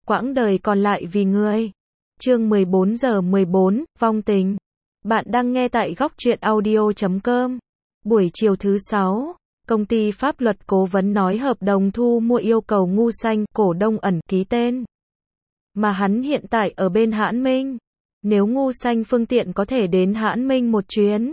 quãng đời còn lại vì người. Chương 14:14, vong tình. Bạn đang nghe tại góc truyện audio.com. Buổi chiều thứ 6, công ty pháp luật cố vấn nói hợp đồng thu mua yêu cầu Ngu Xanh, cổ đông ẩn, ký tên. Mà hắn hiện tại ở bên Hãn Minh. Nếu Ngu Xanh phương tiện có thể đến Hãn Minh một chuyến.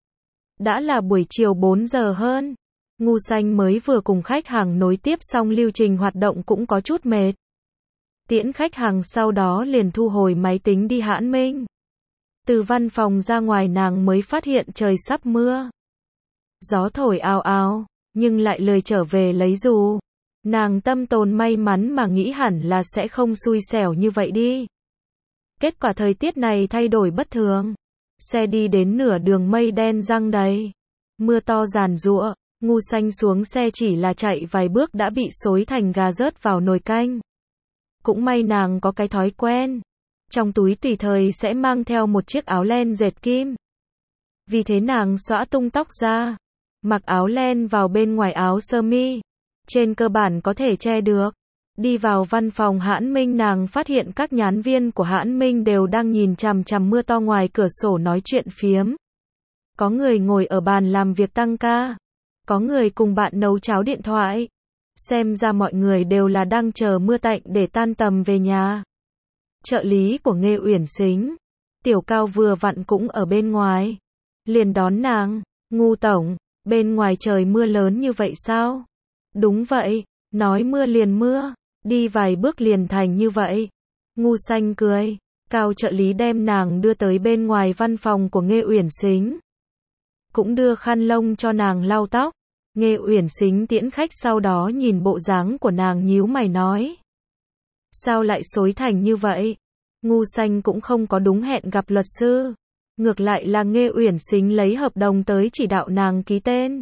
Đã là buổi chiều 4 giờ hơn. Ngu Xanh mới vừa cùng khách hàng nối tiếp xong lưu trình hoạt động cũng có chút mệt. Tiễn khách hàng sau đó liền thu hồi máy tính đi Hãn Minh. Từ văn phòng ra ngoài nàng mới phát hiện trời sắp mưa. Gió thổi ào ào, nhưng lại lười trở về lấy dù. Nàng tâm tồn may mắn mà nghĩ hẳn là sẽ không xui xẻo như vậy đi. Kết quả thời tiết này thay đổi bất thường. Xe đi đến nửa đường mây đen giăng đầy. Mưa to giàn giụa, Ngu Xanh xuống xe chỉ là chạy vài bước đã bị xối thành gà rớt vào nồi canh. Cũng may nàng có cái thói quen. Trong túi tùy thời sẽ mang theo một chiếc áo len dệt kim. Vì thế nàng xõa tung tóc ra. Mặc áo len vào bên ngoài áo sơ mi. Trên cơ bản có thể che được. Đi vào văn phòng Hãn Minh nàng phát hiện các nhãn viên của Hãn Minh đều đang nhìn chằm chằm mưa to ngoài cửa sổ nói chuyện phiếm. Có người ngồi ở bàn làm việc tăng ca. Có người cùng bạn nấu cháo điện thoại. Xem ra mọi người đều là đang chờ mưa tạnh để tan tầm về nhà. Trợ lý của Nghê Uyển Sính, Tiểu Cao vừa vặn cũng ở bên ngoài. Liền đón nàng, Ngu tổng, bên ngoài trời mưa lớn như vậy sao? Đúng vậy, nói mưa liền mưa, đi vài bước liền thành như vậy. Ngu Xanh cười, Cao trợ lý đem nàng đưa tới bên ngoài văn phòng của Nghê Uyển Sính. Cũng đưa khăn lông cho nàng lau tóc. Nghê Uyển Sính tiễn khách sau đó nhìn bộ dáng của nàng nhíu mày nói. Sao lại xối thành như vậy? Ngu Xanh cũng không có đúng hẹn gặp luật sư. Ngược lại là Nghê Uyển Sính lấy hợp đồng tới chỉ đạo nàng ký tên.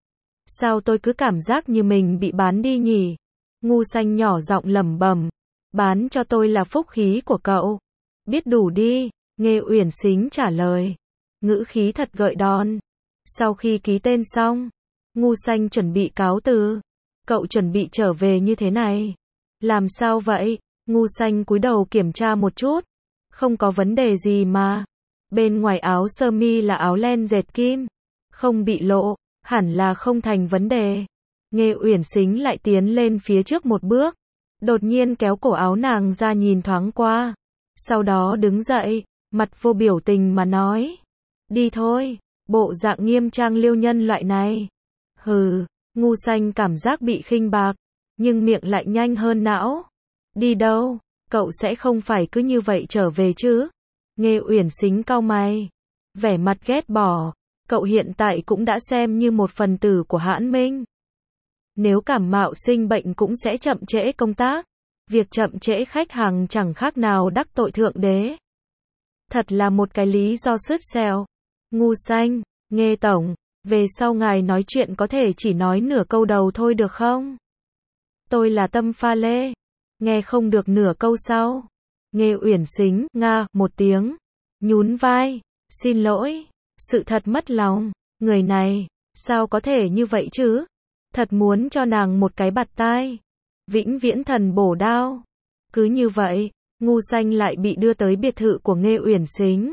Sao tôi cứ cảm giác như mình bị bán đi nhỉ? Ngu Xanh nhỏ giọng lẩm bẩm. Bán cho tôi là phúc khí của cậu. Biết đủ đi, Nghê Uyển Sính trả lời. Ngữ khí thật gợi đòn. Sau khi ký tên xong, Ngu Xanh chuẩn bị cáo từ. Cậu chuẩn bị trở về như thế này. Làm sao vậy? Ngu Xanh cúi đầu kiểm tra một chút. Không có vấn đề gì mà. Bên ngoài áo sơ mi là áo len dệt kim. Không bị lộ, hẳn là không thành vấn đề. Nghê Uyển Sính lại tiến lên phía trước một bước. Đột nhiên kéo cổ áo nàng ra nhìn thoáng qua. Sau đó đứng dậy, mặt vô biểu tình mà nói. Đi thôi, bộ dạng nghiêm trang liêu nhân loại này. Hừ, Ngu Xanh cảm giác bị khinh bạc, nhưng miệng lại nhanh hơn não. Đi đâu? Cậu sẽ không phải cứ như vậy trở về chứ? Nghê Uyển Sính cau mày, vẻ mặt ghét bỏ. Cậu hiện tại cũng đã xem như một phần tử của Hãn Minh. Nếu cảm mạo sinh bệnh cũng sẽ chậm trễ công tác. Việc chậm trễ khách hàng chẳng khác nào đắc tội thượng đế. Thật là một cái lý do sứt sẹo. Ngu Xanh, Nghê tổng, về sau ngài nói chuyện có thể chỉ nói nửa câu đầu thôi được không? Tôi là Tâm Pha Lê. Nghe không được nửa câu sau. Nghê Uyển Sính, nga, một tiếng. Nhún vai, xin lỗi. Sự thật mất lòng. Người này, sao có thể như vậy chứ? Thật muốn cho nàng một cái bạt tai. Vĩnh viễn thần bổ đao. Cứ như vậy, Ngu Xanh lại bị đưa tới biệt thự của Nghê Uyển Sính.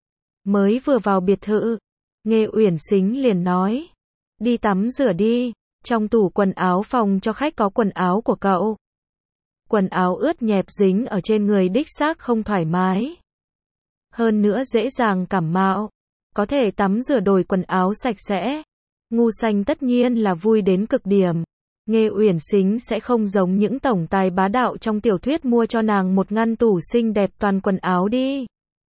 Mới vừa vào biệt thự, Nghê Uyển Sính liền nói. Đi tắm rửa đi. Trong tủ quần áo phòng cho khách có quần áo của cậu. Quần áo ướt nhẹp dính ở trên người đích xác không thoải mái. Hơn nữa dễ dàng cảm mạo. Có thể tắm rửa đổi quần áo sạch sẽ. Ngu Xanh tất nhiên là vui đến cực điểm. Nghê Uyển Sính sẽ không giống những tổng tài bá đạo trong tiểu thuyết mua cho nàng một ngăn tủ xinh đẹp toàn quần áo đi.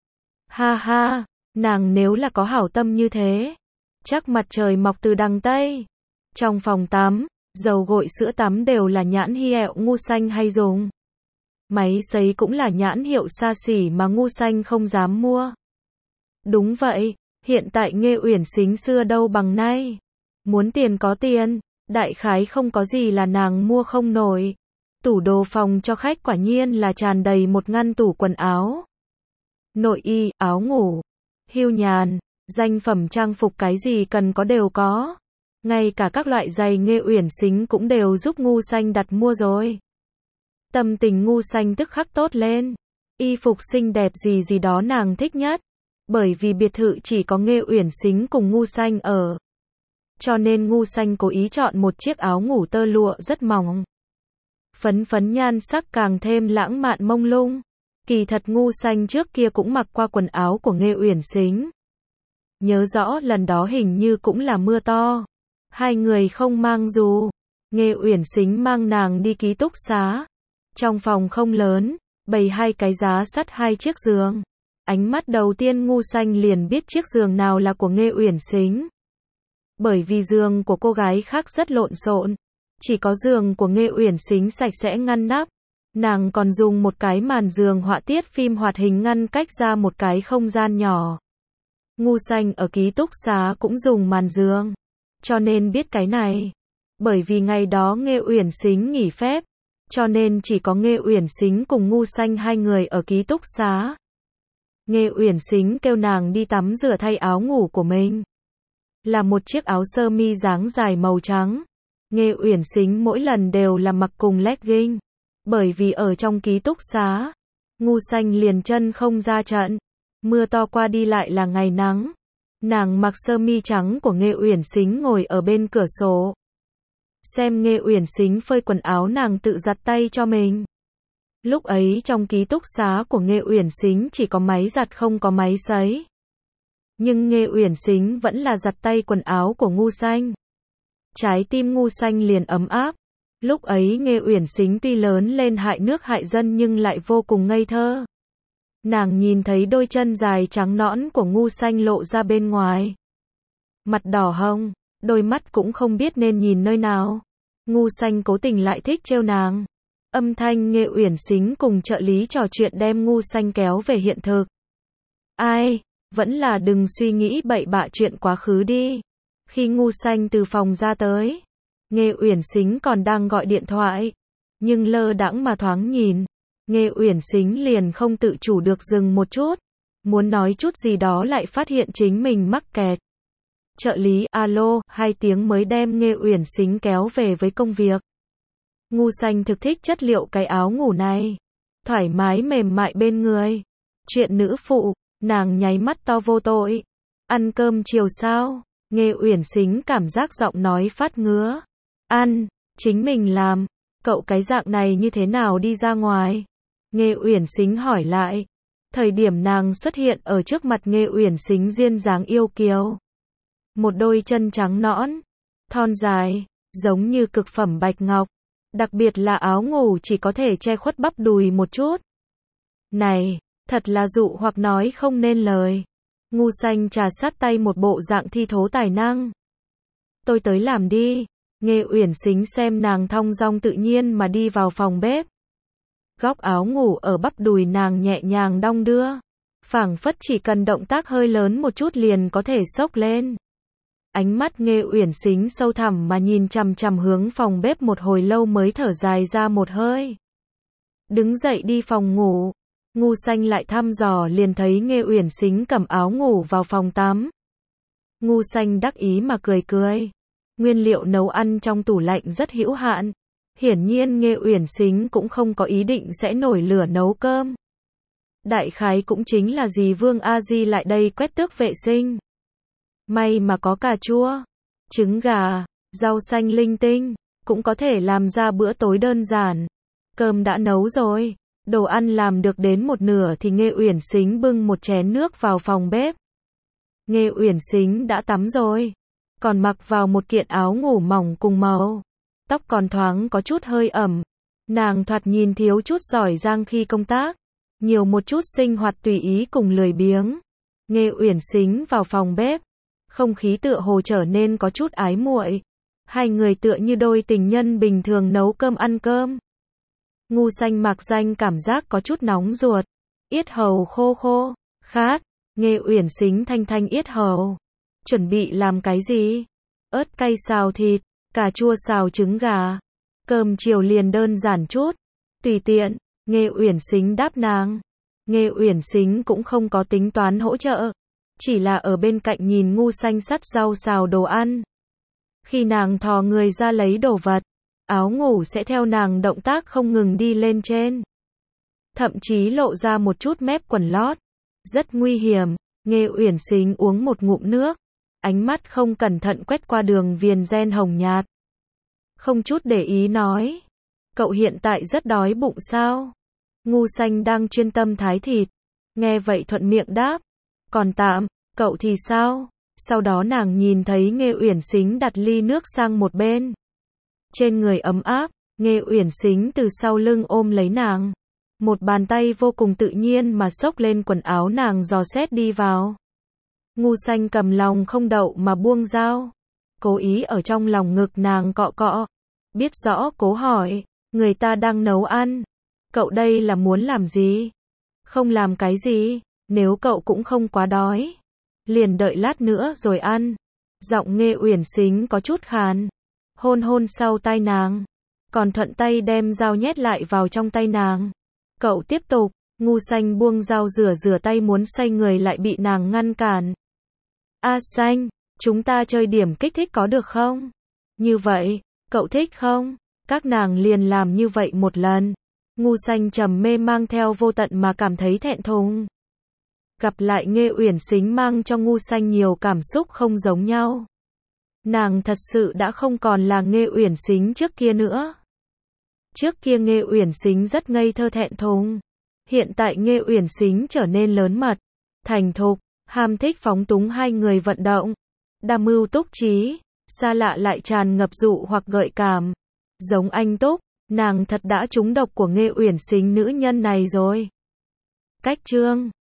Ha ha, nàng nếu là có hảo tâm như thế, chắc mặt trời mọc từ đằng Tây. Trong phòng tắm, dầu gội sữa tắm đều là nhãn hiệu Ngu Xanh hay dùng. Máy sấy cũng là nhãn hiệu xa xỉ mà Ngu Xanh không dám mua. Đúng vậy, hiện tại Nghê Uyển Sính xưa đâu bằng nay. Muốn tiền có tiền, đại khái không có gì là nàng mua không nổi. Tủ đồ phòng cho khách quả nhiên là tràn đầy một ngăn tủ quần áo. Nội y, áo ngủ, hưu nhàn, danh phẩm trang phục cái gì cần có đều có. Ngay cả các loại giày Nghê Uyển Sính cũng đều giúp Ngu Xanh đặt mua rồi. Tâm tình Ngu Xanh tức khắc tốt lên. Y phục xinh đẹp gì gì đó nàng thích nhất. Bởi vì biệt thự chỉ có Nghê Uyển Sính cùng Ngu Xanh ở. Cho nên Ngu Xanh cố ý chọn một chiếc áo ngủ tơ lụa rất mỏng. Phấn phấn nhan sắc càng thêm lãng mạn mông lung. Kỳ thật Ngu Xanh trước kia cũng mặc qua quần áo của Nghê Uyển Sính. Nhớ rõ lần đó hình như cũng là mưa to. Hai người không mang dù. Nghê Uyển Sính mang nàng đi ký túc xá. Trong phòng không lớn, bày hai cái giá sắt hai chiếc giường. Ánh mắt đầu tiên Ngu Xanh liền biết chiếc giường nào là của Nghê Uyển Sính. Bởi vì giường của cô gái khác rất lộn xộn. Chỉ có giường của Nghê Uyển Sính sạch sẽ ngăn nắp. Nàng còn dùng một cái màn giường họa tiết phim hoạt hình ngăn cách ra một cái không gian nhỏ. Ngu Xanh ở ký túc xá cũng dùng màn giường. Cho nên biết cái này. Bởi vì ngày đó Nghê Uyển Sính nghỉ phép. Cho nên chỉ có Nghê Uyển Sính cùng Ngu Xanh hai người ở ký túc xá. Nghê Uyển Sính kêu nàng đi tắm rửa thay áo ngủ của mình. Là một chiếc áo sơ mi dáng dài màu trắng. Nghê Uyển Sính mỗi lần đều là mặc cùng legging. Bởi vì ở trong ký túc xá, Ngu Xanh liền chân không ra trận. Mưa to qua đi lại là ngày nắng. Nàng mặc sơ mi trắng của Nghê Uyển Sính ngồi ở bên cửa sổ. Xem Nghê Uyển Sính phơi quần áo nàng tự giặt tay cho mình. Lúc ấy trong ký túc xá của Nghê Uyển Sính chỉ có máy giặt không có máy sấy. Nhưng Nghê Uyển Sính vẫn là giặt tay quần áo của Ngu Xanh. Trái tim Ngu Xanh liền ấm áp. Lúc ấy Nghê Uyển Sính tuy lớn lên hại nước hại dân nhưng lại vô cùng ngây thơ. Nàng nhìn thấy đôi chân dài trắng nõn của Ngu Xanh lộ ra bên ngoài. Mặt đỏ hồng, đôi mắt cũng không biết nên nhìn nơi nào. Ngu Xanh cố tình lại thích trêu nàng. Âm thanh Nghê Uyển Sính cùng trợ lý trò chuyện đem Ngu Xanh kéo về hiện thực. Ai, vẫn là đừng suy nghĩ bậy bạ chuyện quá khứ đi. Khi Ngu Xanh từ phòng ra tới, Nghê Uyển Sính còn đang gọi điện thoại. Nhưng lơ đãng mà thoáng nhìn, Nghê Uyển Sính liền không tự chủ được dừng một chút. Muốn nói chút gì đó lại phát hiện chính mình mắc kẹt. Trợ lý, alo, 2 tiếng mới đem Nghê Uyển Sính kéo về với công việc. Ngu Xanh thực thích chất liệu cái áo ngủ này. Thoải mái mềm mại bên người. Chuyện nữ phụ, nàng nháy mắt to vô tội. Ăn cơm chiều sao? Nghê Uyển Sính cảm giác giọng nói phát ngứa. Ăn, chính mình làm. Cậu cái dạng này như thế nào đi ra ngoài? Nghê Uyển Sính hỏi lại. Thời điểm nàng xuất hiện ở trước mặt Nghê Uyển Sính duyên dáng yêu kiều. Một đôi chân trắng nõn, thon dài, giống như cực phẩm bạch ngọc. Đặc biệt là áo ngủ chỉ có thể che khuất bắp đùi một chút. Này, thật là dụ hoặc nói không nên lời. Ngu Xanh trà sát tay một bộ dạng thi thố tài năng. Tôi tới làm đi. Nghê Uyển Sính xem nàng thong dong tự nhiên mà đi vào phòng bếp. Góc áo ngủ ở bắp đùi nàng nhẹ nhàng đong đưa. Phảng phất chỉ cần động tác hơi lớn một chút liền có thể xốc lên. Ánh mắt Nghê Uyển Sính sâu thẳm mà nhìn chằm chằm hướng phòng bếp một hồi lâu mới thở dài ra một hơi. Đứng dậy đi phòng ngủ. Ngu Xanh lại thăm dò liền thấy Nghê Uyển Sính cầm áo ngủ vào phòng tắm. Ngu Xanh đắc ý mà cười cười. Nguyên liệu nấu ăn trong tủ lạnh rất hữu hạn. Hiển nhiên Nghê Uyển Sính cũng không có ý định sẽ nổi lửa nấu cơm. Đại khái cũng chính là dì Vương A Di lại đây quét tước vệ sinh. May mà có cà chua, trứng gà, rau xanh linh tinh, cũng có thể làm ra bữa tối đơn giản. Cơm đã nấu rồi, đồ ăn làm được đến một nửa thì Nghê Uyển Sính bưng một chén nước vào phòng bếp. Nghê Uyển Sính đã tắm rồi, còn mặc vào một kiện áo ngủ mỏng cùng màu. Tóc còn thoáng có chút hơi ẩm. Nàng thoạt nhìn thiếu chút giỏi giang khi công tác, nhiều một chút sinh hoạt tùy ý cùng lười biếng. Nghê Uyển Sính vào phòng bếp. Không khí tựa hồ trở nên có chút ái muội. Hai người tựa như đôi tình nhân bình thường nấu cơm ăn cơm. Ngu Xanh mặc danh cảm giác có chút nóng ruột. Yết hầu khô khô, khát. Nghê Uyển Sính thanh thanh yết hầu. Chuẩn bị làm cái gì? Ớt cay xào thịt, cà chua xào trứng gà. Cơm chiều liền đơn giản chút. Tùy tiện, Nghê Uyển Sính đáp nàng. Nghê Uyển Sính cũng không có tính toán hỗ trợ. Chỉ là ở bên cạnh nhìn Ngu Xanh sắt rau xào đồ ăn. Khi nàng thò người ra lấy đồ vật, áo ngủ sẽ theo nàng động tác không ngừng đi lên trên. Thậm chí lộ ra một chút mép quần lót. Rất nguy hiểm. Nghe Uyển Sính uống một ngụm nước. Ánh mắt không cẩn thận quét qua đường viền ren hồng nhạt. Không chút để ý nói. Cậu hiện tại rất đói bụng sao? Ngu Xanh đang chuyên tâm thái thịt. Nghe vậy thuận miệng đáp. Còn tạm, cậu thì sao? Sau đó nàng nhìn thấy Nghe Uyển Sính đặt ly nước sang một bên. Trên người ấm áp, Nghe Uyển Sính từ sau lưng ôm lấy nàng. Một bàn tay vô cùng tự nhiên mà xốc lên quần áo nàng dò xét đi vào. Ngu Xanh cầm lòng không đậu mà buông dao. Cố ý ở trong lòng ngực nàng cọ cọ. Biết rõ cố hỏi, người ta đang nấu ăn. Cậu đây là muốn làm gì? Không làm cái gì, nếu cậu cũng không quá đói. Liền đợi lát nữa rồi ăn. Giọng Nghe Uyển Sính có chút khàn. Hôn hôn sau tai nàng. Còn thuận tay đem dao nhét lại vào trong tay nàng. Cậu tiếp tục. Ngu Xanh buông dao rửa tay muốn xoay người lại bị nàng ngăn cản. A Xanh, chúng ta chơi điểm kích thích có được không? Như vậy, cậu thích không? Các nàng liền làm như vậy một lần. Ngu Xanh trầm mê mang theo vô tận mà cảm thấy thẹn thùng. Gặp lại Nghe Uyển Sính mang cho Ngu Xanh nhiều cảm xúc không giống nhau. Nàng thật sự đã không còn là Nghe Uyển Sính trước kia nữa. Trước kia Nghe Uyển Sính rất ngây thơ thẹn thùng. Hiện tại Nghe Uyển Sính trở nên lớn mật, thành thục, ham thích phóng túng hai người vận động. Đa mưu túc trí, xa lạ lại tràn ngập dụ hoặc gợi cảm. Giống anh Túc, nàng thật đã trúng độc của Nghe Uyển Sính nữ nhân này rồi. Cách chương